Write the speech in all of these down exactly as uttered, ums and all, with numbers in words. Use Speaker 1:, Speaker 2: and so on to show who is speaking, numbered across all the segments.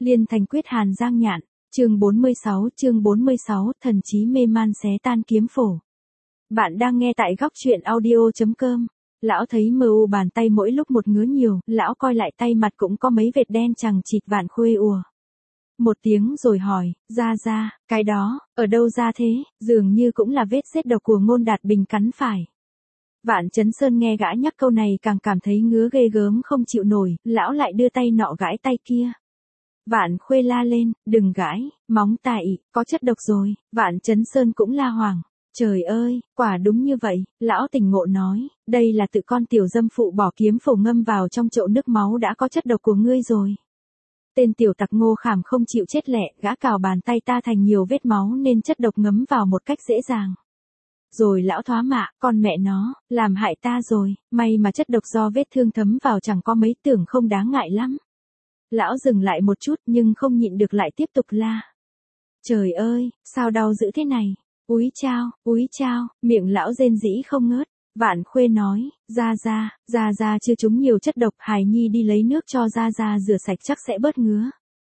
Speaker 1: Liên thành quyết Hàn Giang Nhạn, chương bốn mươi sáu, chương bốn mươi sáu, thần trí mê man xé tan kiếm phổ. Bạn đang nghe tại góc truyện audio chấm com. Lão thấy mờ u bàn tay mỗi lúc một ngứa nhiều, lão coi lại tay mặt cũng có mấy vệt đen chằng chịt. Vạn Khuê ùa một tiếng rồi hỏi, ra ra, cái đó, ở đâu ra thế, dường như cũng là vết sét độc của Ngôn Đạt Bình cắn phải. Vạn Chấn Sơn nghe gã nhắc câu này càng cảm thấy ngứa ghê gớm không chịu nổi, lão lại đưa tay nọ gãi tay kia. Vạn Khuê la lên, đừng gãi, móng tại, có chất độc rồi. Vạn Chấn Sơn cũng la hoảng. Trời ơi, quả đúng như vậy, lão tỉnh ngộ nói, đây là tự con tiểu dâm phụ bỏ kiếm phổ ngâm vào trong chậu nước máu đã có chất độc của ngươi rồi. Tên tiểu tặc Ngô Khảm không chịu chết lẹ, gã cào bàn tay ta thành nhiều vết máu nên chất độc ngấm vào một cách dễ dàng. Rồi lão thoá mạ, con mẹ nó, làm hại ta rồi, may mà chất độc do vết thương thấm vào chẳng có mấy, tưởng không đáng ngại lắm. Lão dừng lại một chút nhưng không nhịn được lại tiếp tục la. Trời ơi, sao đau dữ thế này, úi chao, úi chao, miệng lão rên rỉ không ngớt. Vạn Khuê nói, ra ra, ra ra chưa trúng nhiều chất độc, Hải Nhi đi lấy nước cho ra ra rửa sạch chắc sẽ bớt ngứa.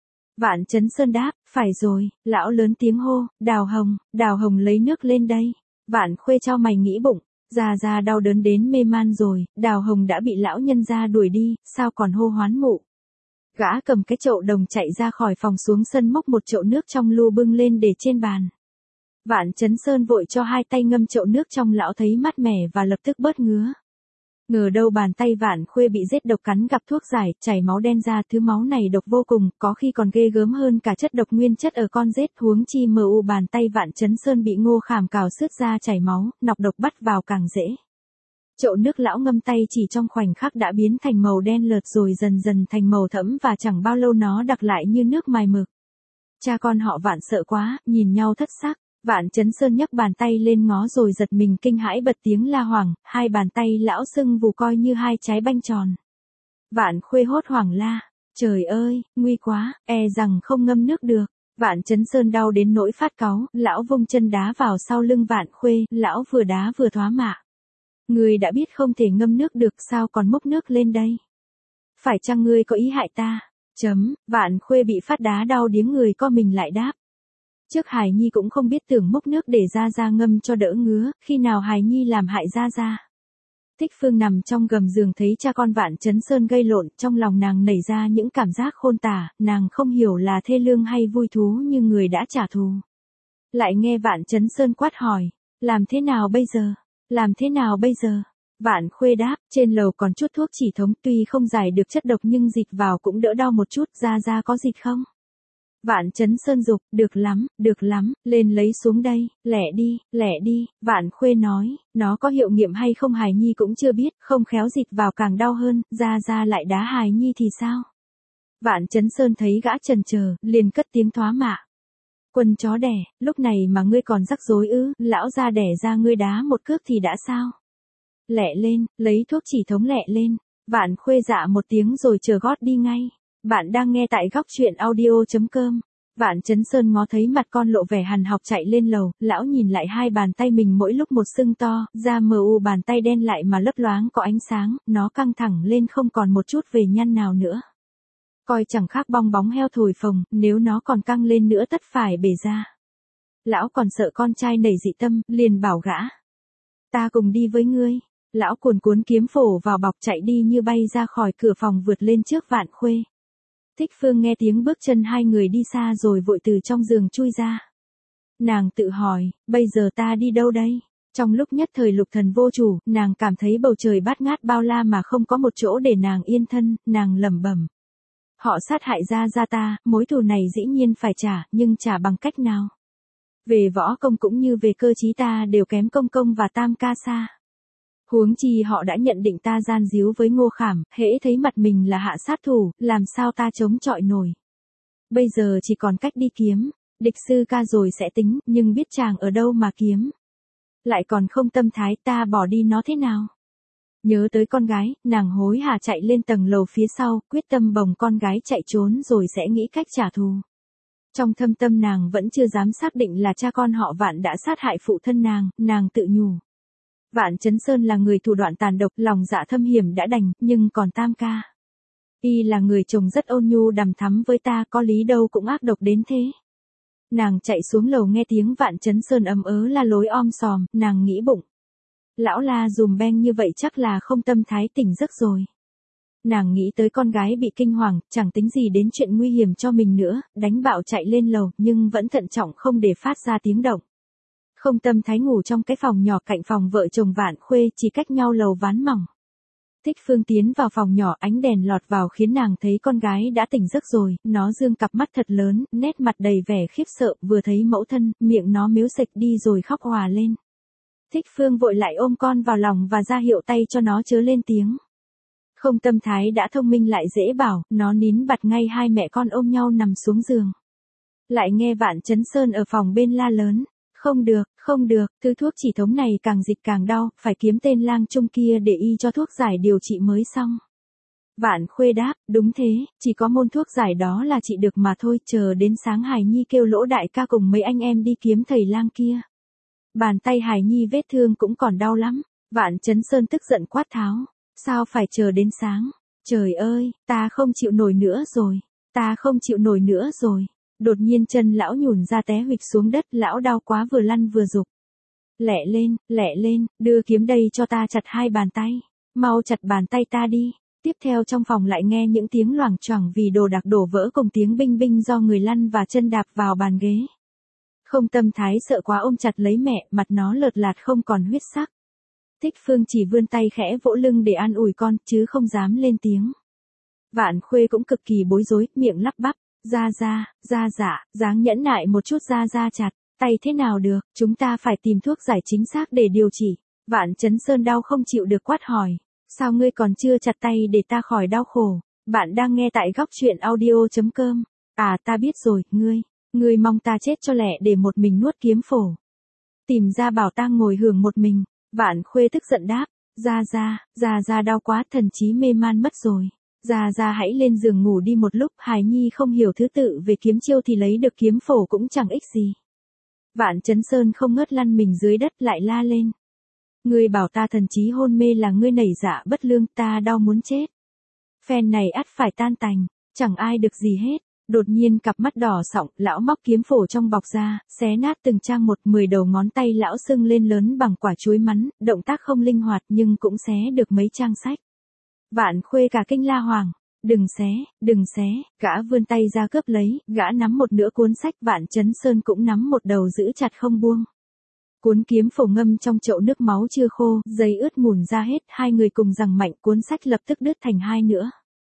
Speaker 1: Vạn Chấn Sơn đáp, phải rồi, lão lớn tiếng hô, Đào Hồng, Đào Hồng lấy nước lên đây. Vạn Khuê chau mày nghĩ bụng, ra ra đau đớn đến mê man rồi, Đào Hồng đã bị lão nhân gia đuổi đi, sao còn hô hoán mụ. Gã cầm cái chậu đồng chạy ra khỏi phòng xuống sân móc một chậu nước trong lu bưng lên để trên bàn. Vạn Chấn Sơn vội cho hai tay ngâm chậu nước trong, lão thấy mát mẻ và lập tức bớt ngứa. Ngờ đâu bàn tay Vạn Khuê bị rết độc cắn gặp thuốc giải, chảy máu đen ra, thứ máu này độc vô cùng, có khi còn ghê gớm hơn cả chất độc nguyên chất ở con rết, huống chi mờ u bàn tay Vạn Chấn Sơn bị Ngô Khảm cào xước ra chảy máu, nọc độc bắt vào càng dễ. Chậu nước lão ngâm tay chỉ trong khoảnh khắc đã biến thành màu đen lợt rồi dần dần thành màu thẫm và chẳng bao lâu nó đặc lại như nước mài mực. Cha con họ Vạn sợ quá, nhìn nhau thất sắc. Vạn Chấn Sơn nhấc bàn tay lên ngó rồi giật mình kinh hãi bật tiếng la hoảng, hai bàn tay lão sưng vù coi như hai trái banh tròn. Vạn Khuê hốt hoảng la, trời ơi, nguy quá, e rằng không ngâm nước được. Vạn Chấn Sơn đau đến nỗi phát cáu, lão vung chân đá vào sau lưng Vạn Khuê, lão vừa đá vừa thoá mạ. Ngươi đã biết không thể ngâm nước được sao còn múc nước lên đây? Phải chăng ngươi có ý hại ta? Chấm, Vạn Khuê bị phát đá đau điếng người co mình lại đáp. Trước Hải Nhi cũng không biết tưởng múc nước để ra ra ngâm cho đỡ ngứa, khi nào Hải Nhi làm hại ra ra. Thích Phương nằm trong gầm giường thấy cha con Vạn Chấn Sơn gây lộn, trong lòng nàng nảy ra những cảm giác khôn tả, nàng không hiểu là thê lương hay vui thú như người đã trả thù. Lại nghe Vạn Chấn Sơn quát hỏi, làm thế nào bây giờ, làm thế nào bây giờ? Vạn Khuê đáp, trên lầu còn chút thuốc chỉ thống, tuy không giải được chất độc nhưng dịch vào cũng đỡ đau một chút, ra ra có dịch không? Vạn Chấn Sơn dục, được lắm, được lắm, lên lấy xuống đây, lẹ đi, lẹ đi. Vạn Khuê nói, nó có hiệu nghiệm hay không Hải Nhi cũng chưa biết, không khéo dịch vào càng đau hơn, ra ra lại đá Hải Nhi thì sao? Vạn Chấn Sơn thấy gã chần chờ, liền cất tiếng thoá mạ. Quân chó đẻ, lúc này mà ngươi còn rắc rối ư, lão ra đẻ ra ngươi đá một cước thì đã sao? Lẹ lên, lấy thuốc chỉ thống lẹ lên. Vạn Khuê dạ một tiếng rồi chờ gót đi ngay. Bạn đang nghe tại góc truyện audio chấm com. Vạn Chấn Sơn ngó thấy mặt con lộ vẻ hằn học chạy lên lầu, lão nhìn lại hai bàn tay mình mỗi lúc một sưng to, da mờ u bàn tay đen lại mà lấp loáng có ánh sáng, nó căng thẳng lên không còn một chút về nhăn nào nữa. Coi chẳng khác bong bóng heo thổi phồng, nếu nó còn căng lên nữa tất phải bể ra. Lão còn sợ con trai nảy dị tâm, liền bảo gã. Ta cùng đi với ngươi. Lão cuồn cuốn kiếm phổ vào bọc chạy đi như bay ra khỏi cửa phòng vượt lên trước Vạn Khuê. Thích Phương nghe tiếng bước chân hai người đi xa rồi vội từ trong giường chui ra. Nàng tự hỏi, bây giờ ta đi đâu đây? Trong lúc nhất thời lục thần vô chủ, nàng cảm thấy bầu trời bát ngát bao la mà không có một chỗ để nàng yên thân, nàng lẩm bẩm. Họ sát hại ra ra ta, mối thù này dĩ nhiên phải trả, nhưng trả bằng cách nào? Về võ công cũng như về cơ trí ta đều kém công công và tam ca xa. Huống chi họ đã nhận định ta gian díu với Ngô Khảm, hễ thấy mặt mình là hạ sát thủ, làm sao ta chống chọi nổi. Bây giờ chỉ còn cách đi kiếm, địch sư ca rồi sẽ tính, nhưng biết chàng ở đâu mà kiếm. Lại còn không tâm thái, ta bỏ đi nó thế nào? Nhớ tới con gái, nàng hối hả chạy lên tầng lầu phía sau, quyết tâm bồng con gái chạy trốn rồi sẽ nghĩ cách trả thù. Trong thâm tâm nàng vẫn chưa dám xác định là cha con họ Vạn đã sát hại phụ thân nàng, nàng tự nhủ. Vạn Chấn Sơn là người thủ đoạn tàn độc, lòng dạ thâm hiểm đã đành, nhưng còn tam ca. Y là người chồng rất ôn nhu đằm thắm với ta, có lý đâu cũng ác độc đến thế. Nàng chạy xuống lầu nghe tiếng Vạn Chấn Sơn ầm ớ la lối om sòm, nàng nghĩ bụng. Lão la dùm beng như vậy chắc là không tâm thái tỉnh giấc rồi. Nàng nghĩ tới con gái bị kinh hoàng, chẳng tính gì đến chuyện nguy hiểm cho mình nữa, đánh bạo chạy lên lầu, nhưng vẫn thận trọng không để phát ra tiếng động. Không tâm thái ngủ trong cái phòng nhỏ cạnh phòng vợ chồng Vạn Khuê, chỉ cách nhau lầu ván mỏng. Thích Phương tiến vào phòng nhỏ, ánh đèn lọt vào khiến nàng thấy con gái đã tỉnh giấc rồi, nó dương cặp mắt thật lớn, nét mặt đầy vẻ khiếp sợ, vừa thấy mẫu thân, miệng nó mếu sệch đi rồi khóc òa lên. Thích Phương vội lại ôm con vào lòng và ra hiệu tay cho nó chớ lên tiếng. Không tâm thái đã thông minh lại dễ bảo, nó nín bặt ngay, hai mẹ con ôm nhau nằm xuống giường. Lại nghe Vạn Chấn Sơn ở phòng bên la lớn. Không được, không được, thứ thuốc chỉ thống này càng dịch càng đau, phải kiếm tên lang trung kia để y cho thuốc giải điều trị mới xong. Vạn Khuê đáp, đúng thế, chỉ có môn thuốc giải đó là trị được mà thôi, chờ đến sáng Hải Nhi kêu Lỗ đại ca cùng mấy anh em đi kiếm thầy lang kia. Bàn tay Hải Nhi vết thương cũng còn đau lắm. Vạn Chấn Sơn tức giận quát tháo, sao phải chờ đến sáng? Trời ơi, ta không chịu nổi nữa rồi, ta không chịu nổi nữa rồi. Đột nhiên chân lão nhùn ra té huỵch xuống đất, lão đau quá vừa lăn vừa rục. Lẹ lên, lẹ lên, đưa kiếm đây cho ta chặt hai bàn tay. Mau chặt bàn tay ta đi. Tiếp theo trong phòng lại nghe những tiếng loảng choảng vì đồ đạc đổ vỡ cùng tiếng binh binh do người lăn và chân đạp vào bàn ghế. Không tâm thái sợ quá ôm chặt lấy mẹ, mặt nó lợt lạt không còn huyết sắc. Thích Phương chỉ vươn tay khẽ vỗ lưng để an ủi con, chứ không dám lên tiếng. Vạn Khuê cũng cực kỳ bối rối, miệng lắp bắp. Ra ra, ra dạ, dáng nhẫn nại một chút, ra ra chặt, tay thế nào được, chúng ta phải tìm thuốc giải chính xác để điều trị. Vạn Chấn Sơn đau không chịu được quát hỏi, sao ngươi còn chưa chặt tay để ta khỏi đau khổ? Bạn đang nghe tại góc truyện audio chấm com. À ta biết rồi, ngươi, ngươi mong ta chết cho lẹ để một mình nuốt kiếm phổ. Tìm ra bảo tang ngồi hưởng một mình. Vạn Khuê tức giận đáp, ra ra, ra ra đau quá, thần trí mê man mất rồi. Ra ra hãy lên giường ngủ đi một lúc. Hải Nhi không hiểu thứ tự về kiếm chiêu thì lấy được kiếm phổ cũng chẳng ích gì. Vạn Chấn Sơn không ngớt lăn mình dưới đất lại la lên. Ngươi bảo ta thần trí hôn mê là ngươi nảy dạ bất lương, ta đau muốn chết. Phen này ắt phải tan tành, chẳng ai được gì hết. Đột nhiên cặp mắt đỏ sọng, lão móc kiếm phổ trong bọc ra, xé nát từng trang một, mười đầu ngón tay lão sưng lên lớn bằng quả chuối mắn, động tác không linh hoạt nhưng cũng xé được mấy trang sách. Vạn Khuê cả kinh la hoàng, đừng xé, đừng xé, gã vươn tay ra cướp lấy, gã nắm một nửa cuốn sách, Vạn Chấn Sơn cũng nắm một đầu giữ chặt không buông. Cuốn kiếm phổ ngâm trong chậu nước máu chưa khô, giấy ướt mùn ra hết, hai người cùng giằng mạnh, cuốn sách lập tức đứt thành hai nửa.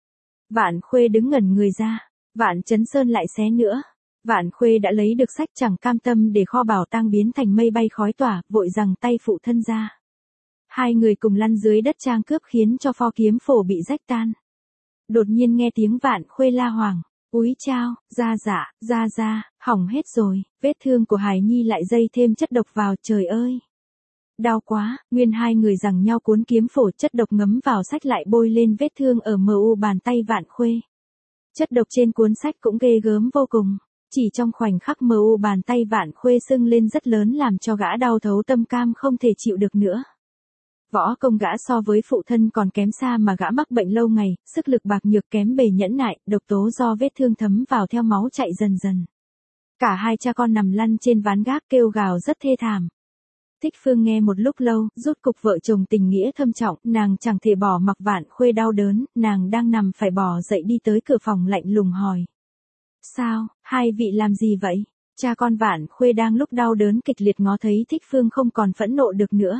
Speaker 1: Vạn Khuê đứng ngẩn người ra, Vạn Chấn Sơn lại xé nữa. Vạn Khuê đã lấy được sách, chẳng cam tâm để kho bảo tang biến thành mây bay khói tỏa, vội giằng tay phụ thân ra. Hai người cùng lăn dưới đất trang cướp khiến cho pho kiếm phổ bị rách tan. Đột nhiên nghe tiếng Vạn Khuê la hoàng, úi chao, ra dạ, ra ra, hỏng hết rồi, vết thương của Hải Nhi lại dây thêm chất độc vào, trời ơi. Đau quá, nguyên hai người giằng nhau cuốn kiếm phổ, chất độc ngấm vào sách lại bôi lên vết thương ở mờ u bàn tay Vạn Khuê. Chất độc trên cuốn sách cũng ghê gớm vô cùng, chỉ trong khoảnh khắc mờ u bàn tay Vạn Khuê sưng lên rất lớn làm cho gã đau thấu tâm cam không thể chịu được nữa. Võ công gã so với phụ thân còn kém xa mà gã mắc bệnh lâu ngày, sức lực bạc nhược kém bề nhẫn nại, độc tố do vết thương thấm vào theo máu chạy dần dần. Cả hai cha con nằm lăn trên ván gác kêu gào rất thê thảm. Thích Phương nghe một lúc lâu, rốt cục vợ chồng tình nghĩa thâm trọng, nàng chẳng thể bỏ mặc Vạn Khuê đau đớn, nàng đang nằm phải bò dậy đi tới cửa phòng lạnh lùng hỏi. Sao, hai vị làm gì vậy? Cha con Vạn Khuê đang lúc đau đớn kịch liệt ngó thấy Thích Phương không còn phẫn nộ được nữa.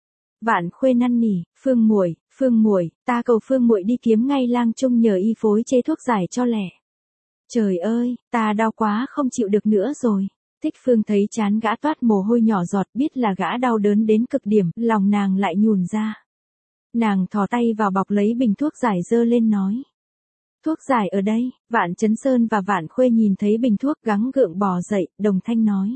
Speaker 1: Vạn Khuê năn nỉ, Phương muội, Phương muội, ta cầu Phương muội đi kiếm ngay lang trung nhờ y phối chế thuốc giải cho lẹ. Trời ơi, ta đau quá không chịu được nữa rồi. Thích Phương thấy chán gã toát mồ hôi nhỏ giọt, biết là gã đau đớn đến cực điểm, lòng nàng lại nhùn ra. Nàng thò tay vào bọc lấy bình thuốc giải dơ lên nói. Thuốc giải ở đây. Vạn Chấn Sơn và Vạn Khuê nhìn thấy bình thuốc gắng gượng bò dậy, đồng thanh nói.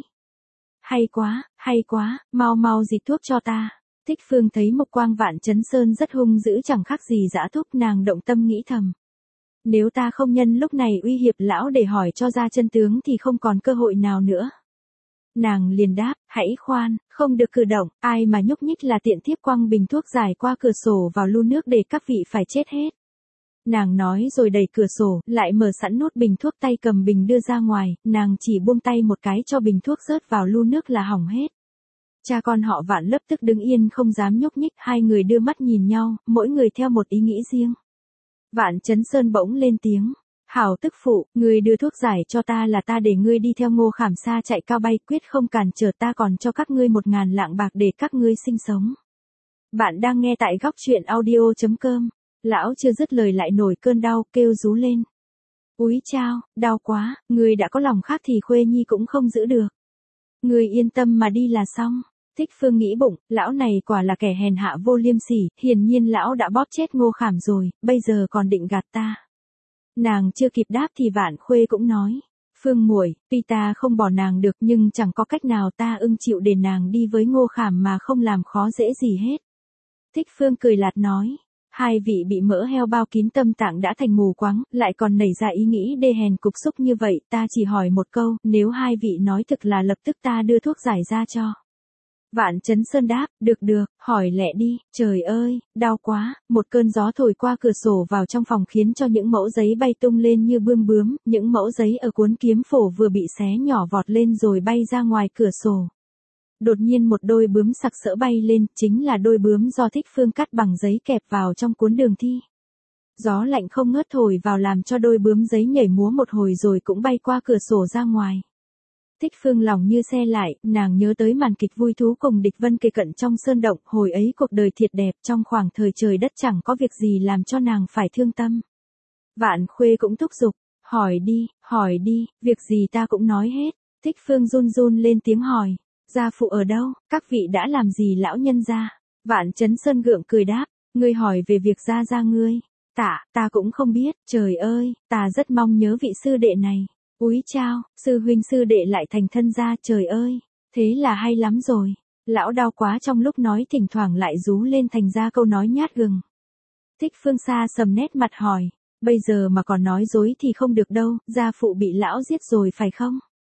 Speaker 1: Hay quá, hay quá, mau mau dịch thuốc cho ta. Thích Phương thấy mục quang Vạn Chấn Sơn rất hung dữ chẳng khác gì dã thúc, nàng động tâm nghĩ thầm. Nếu ta không nhân lúc này uy hiếp lão để hỏi cho ra chân tướng thì không còn cơ hội nào nữa. Nàng liền đáp, hãy khoan, không được cử động, ai mà nhúc nhích là tiện thiếp quăng bình thuốc giải qua cửa sổ vào lu nước để các vị phải chết hết. Nàng nói rồi đẩy cửa sổ, lại mở sẵn nút bình thuốc, tay cầm bình đưa ra ngoài, nàng chỉ buông tay một cái cho bình thuốc rớt vào lu nước là hỏng hết. Cha con họ Vạn lập tức đứng yên không dám nhúc nhích, hai người đưa mắt nhìn nhau, mỗi người theo một ý nghĩ riêng. Vạn Chấn Sơn bỗng lên tiếng. Hảo tức phụ, ngươi đưa thuốc giải cho ta là ta để ngươi đi theo Ngô Khảm xa chạy cao bay, quyết không cản trở ta, còn cho các ngươi một ngàn lạng bạc để các ngươi sinh sống. Bạn đang nghe tại góc truyện audio chấm com. Lão chưa dứt lời lại nổi cơn đau, kêu rú lên. Úi chao, đau quá, ngươi đã có lòng khác thì Khuê Nhi cũng không giữ được. Ngươi yên tâm mà đi là xong. Thích Phương nghĩ bụng, lão này quả là kẻ hèn hạ vô liêm sỉ, hiển nhiên lão đã bóp chết Ngô Khảm rồi, bây giờ còn định gạt ta. Nàng chưa kịp đáp thì Vạn Khuê cũng nói. Phương muội, tuy ta không bỏ nàng được nhưng chẳng có cách nào, ta ưng chịu để nàng đi với Ngô Khảm mà không làm khó dễ gì hết. Thích Phương cười lạt nói. Hai vị bị mỡ heo bao kín tâm tạng đã thành mù quáng, lại còn nảy ra ý nghĩ đê hèn cục xúc như vậy, ta chỉ hỏi một câu, nếu hai vị nói thực là lập tức ta đưa thuốc giải ra cho. Vạn Chấn Sơn đáp, được được, hỏi lẹ đi, trời ơi, đau quá, một cơn gió thổi qua cửa sổ vào trong phòng khiến cho những mẫu giấy bay tung lên như bươm bướm, những mẫu giấy ở cuốn kiếm phổ vừa bị xé nhỏ vọt lên rồi bay ra ngoài cửa sổ. Đột nhiên một đôi bướm sặc sỡ bay lên, chính là đôi bướm do Thích Phương cắt bằng giấy kẹp vào trong cuốn đường thi. Gió lạnh không ngớt thổi vào làm cho đôi bướm giấy nhảy múa một hồi rồi cũng bay qua cửa sổ ra ngoài. Thích Phương lòng như xe lại, nàng nhớ tới màn kịch vui thú cùng địch vân kề cận trong sơn động, hồi ấy cuộc đời thiệt đẹp, trong khoảng thời trời đất chẳng có việc gì làm cho nàng phải thương tâm. Vạn Khuê cũng thúc giục, hỏi đi, hỏi đi, việc gì ta cũng nói hết. Thích Phương run run lên tiếng hỏi, gia phụ ở đâu, các vị đã làm gì lão nhân gia? Vạn Chấn Sơn gượng cười đáp, ngươi hỏi về việc gia gia ngươi. Tạ, ta cũng không biết, trời ơi, ta rất mong nhớ vị sư đệ này. Úi chao, sư huynh sư đệ lại thành thân gia, trời ơi, thế là hay lắm rồi. Lão đau quá, trong lúc nói thỉnh thoảng lại rú lên thành ra câu nói nhát gừng. Thích Phương xa sầm nét mặt hỏi, bây giờ mà còn nói dối thì không được đâu, gia phụ bị lão giết rồi phải không?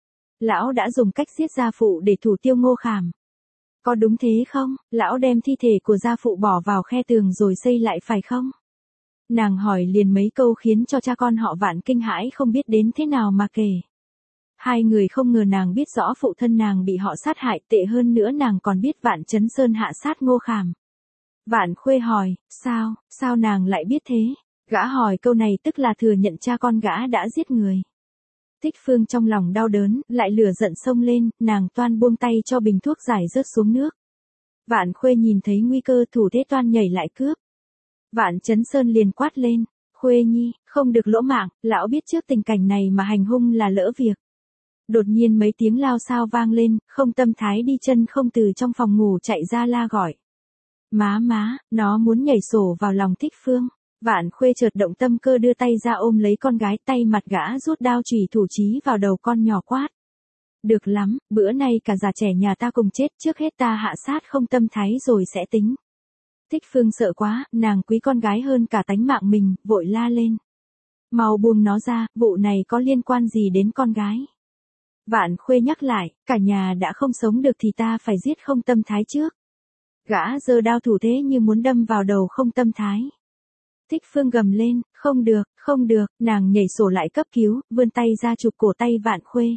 Speaker 1: Lão đã dùng cách giết gia phụ để thủ tiêu Ngô Khảm. Có đúng thế không? Lão đem thi thể của gia phụ bỏ vào khe tường rồi xây lại phải không? Nàng hỏi liền mấy câu khiến cho cha con họ Vạn kinh hãi không biết đến thế nào mà kể. Hai người không ngờ nàng biết rõ phụ thân nàng bị họ sát hại, tệ hơn nữa nàng còn biết Vạn Chấn Sơn hạ sát Ngô Khảm. Vạn Khuê hỏi, sao, sao nàng lại biết thế? Gã hỏi câu này tức là thừa nhận cha con gã đã giết người. Thích Phương trong lòng đau đớn, lại lửa giận xông lên, nàng toan buông tay cho bình thuốc giải rớt xuống nước. Vạn Khuê nhìn thấy nguy cơ thủ thế toan nhảy lại cướp. Vạn Chấn Sơn liền quát lên, Khuê Nhi, không được lỗ mạng, lão biết trước tình cảnh này mà hành hung là lỡ việc. Đột nhiên mấy tiếng lao xao vang lên, Không Tâm Thái đi chân không từ trong phòng ngủ chạy ra la gọi. Má má, nó muốn nhảy sổ vào lòng Thích Phương. Vạn Khuê chợt động tâm cơ đưa tay ra ôm lấy con gái, tay mặt gã rút đao chùy thủ chí vào đầu con nhỏ quát. Được lắm, bữa nay cả già trẻ nhà ta cùng chết, trước hết ta hạ sát Không Tâm Thái rồi sẽ tính. Thích Phương sợ quá, nàng quý con gái hơn cả tánh mạng mình, vội la lên. Mau buông nó ra, vụ này có liên quan gì đến con gái? Vạn Khuê nhắc lại, cả nhà đã không sống được thì ta phải giết Không Tâm Thái trước. Gã giơ đao thủ thế như muốn đâm vào đầu Không Tâm Thái. Thích Phương gầm lên, không được, không được, nàng nhảy sổ lại cấp cứu, vươn tay ra chụp cổ tay Vạn Khuê.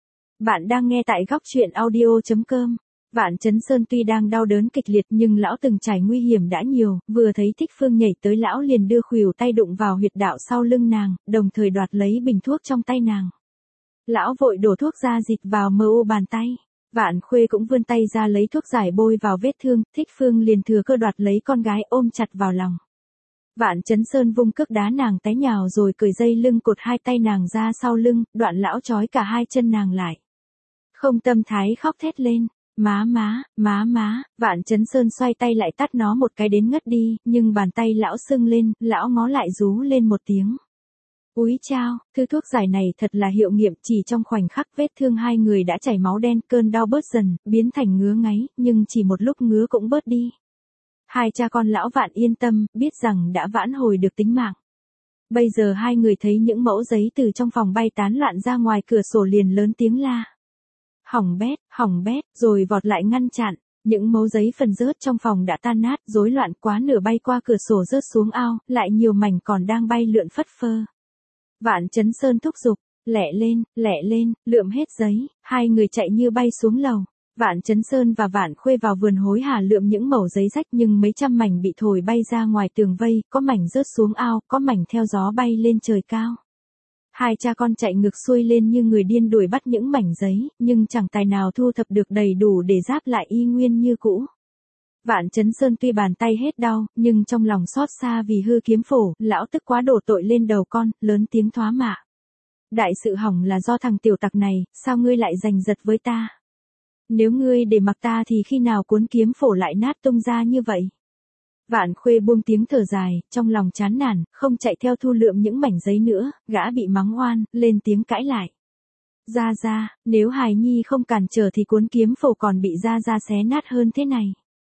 Speaker 1: Bạn đang nghe tại góc truyện audio chấm com. Vạn Chấn Sơn tuy đang đau đớn kịch liệt nhưng lão từng trải nguy hiểm đã nhiều, vừa thấy Thích Phương nhảy tới lão liền đưa khuỷu tay đụng vào huyệt đạo sau lưng nàng, đồng thời đoạt lấy bình thuốc trong tay nàng. Lão vội đổ thuốc ra dịch vào mờ u bàn tay. Vạn Khuê cũng vươn tay ra lấy thuốc giải bôi vào vết thương, Thích Phương liền thừa cơ đoạt lấy con gái ôm chặt vào lòng. Vạn Chấn Sơn vung cước đá nàng té nhào rồi cởi dây lưng cột hai tay nàng ra sau lưng, đoạn lão trói cả hai chân nàng lại. Không Tâm Thái khóc thét lên. Má má, má má, Vạn Chấn Sơn xoay tay lại tát nó một cái đến ngất đi, nhưng bàn tay lão sưng lên, lão ngó lại rú lên một tiếng. Úi chao, thứ thuốc giải này thật là hiệu nghiệm, chỉ trong khoảnh khắc vết thương hai người đã chảy máu đen, cơn đau bớt dần, biến thành ngứa ngáy, nhưng chỉ một lúc ngứa cũng bớt đi. Hai cha con lão Vạn yên tâm, biết rằng đã vãn hồi được tính mạng. Bây giờ hai người thấy những mẫu giấy từ trong phòng bay tán loạn ra ngoài cửa sổ liền lớn tiếng la. Hỏng bét, hỏng bét, rồi vọt lại ngăn chặn. Những mẩu giấy phần rớt trong phòng đã tan nát, rối loạn quá nửa bay qua cửa sổ rớt xuống ao, lại nhiều mảnh còn đang bay lượn phất phơ. Vạn Chấn Sơn thúc giục, lẹ lên, lẹ lên, lượm hết giấy, hai người chạy như bay xuống lầu. Vạn Chấn Sơn và Vạn Khuê vào vườn hối hả lượm những mẩu giấy rách nhưng mấy trăm mảnh bị thổi bay ra ngoài tường vây, có mảnh rớt xuống ao, có mảnh theo gió bay lên trời cao. Hai cha con chạy ngược xuôi lên như người điên đuổi bắt những mảnh giấy, nhưng chẳng tài nào thu thập được đầy đủ để giáp lại y nguyên như cũ. Vạn Chấn Sơn tuy bàn tay hết đau, nhưng trong lòng xót xa vì hư kiếm phổ, lão tức quá đổ tội lên đầu con, lớn tiếng thoá mạ. Đại sự hỏng là do thằng tiểu tặc này, sao ngươi lại giành giật với ta? Nếu ngươi để mặc ta thì khi nào cuốn kiếm phổ lại nát tung ra như vậy? Vạn Khuê buông tiếng thở dài, trong lòng chán nản, không chạy theo thu lượm những mảnh giấy nữa, gã bị mắng oan, lên tiếng cãi lại. Gia Gia, nếu Hài Nhi không cản trở thì cuốn kiếm phổ còn bị Gia Gia xé nát hơn thế này.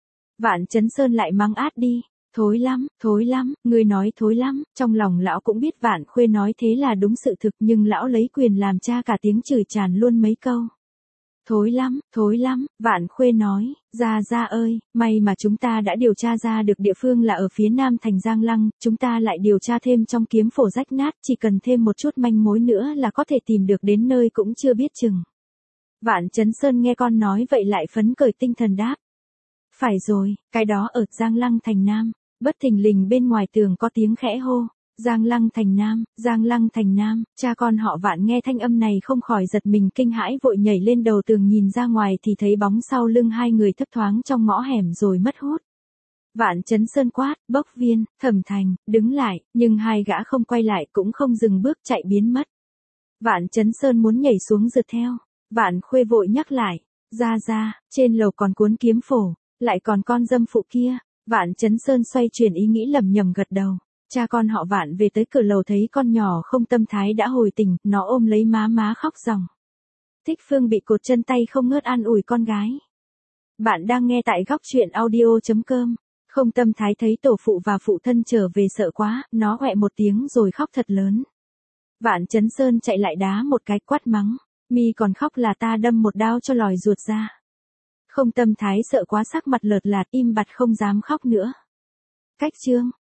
Speaker 1: Vạn Chấn Sơn lại mắng át đi. Thối lắm, thối lắm, ngươi nói thối lắm, trong lòng lão cũng biết Vạn Khuê nói thế là đúng sự thực nhưng lão lấy quyền làm cha cả tiếng chửi tràn luôn mấy câu. Thối lắm, thối lắm, Vạn Khuê nói, Gia Gia ơi, may mà chúng ta đã điều tra ra được địa phương là ở phía nam thành Giang Lăng, chúng ta lại điều tra thêm trong kiếm phổ rách nát, chỉ cần thêm một chút manh mối nữa là có thể tìm được đến nơi cũng chưa biết chừng. Vạn Chấn Sơn nghe con nói vậy lại phấn khởi tinh thần đáp. Phải rồi, cái đó ở Giang Lăng thành Nam. Bất thình lình bên ngoài tường có tiếng khẽ hô. Giang Lăng thành Nam, Giang Lăng thành Nam, cha con họ Vạn nghe thanh âm này không khỏi giật mình kinh hãi vội nhảy lên đầu tường nhìn ra ngoài thì thấy bóng sau lưng hai người thấp thoáng trong ngõ hẻm rồi mất hút. Vạn Chấn Sơn quát, Bốc Viên, Thẩm Thành, đứng lại, nhưng hai gã không quay lại cũng không dừng bước chạy biến mất. Vạn Chấn Sơn muốn nhảy xuống rượt theo. Vạn Khuê vội nhắc lại, Gia Gia, trên lầu còn cuốn kiếm phổ, lại còn con dâm phụ kia. Vạn Chấn Sơn xoay chuyển ý nghĩ lầm nhầm gật đầu. Cha con họ Vạn về tới cửa lầu thấy con nhỏ không tâm thái đã hồi tỉnh, nó ôm lấy má má khóc ròng. Thích Phương bị cột chân tay không ngớt an ủi con gái. Bạn đang nghe tại góc truyện audio chấm com. Không tâm thái thấy tổ phụ và phụ thân trở về sợ quá, nó ọe một tiếng rồi khóc thật lớn. Vạn Chấn Sơn chạy lại đá một cái quát mắng. Mi còn khóc là ta đâm một đao cho lòi ruột ra. Không tâm thái sợ quá sắc mặt lợt lạt im bặt không dám khóc nữa. Cách chương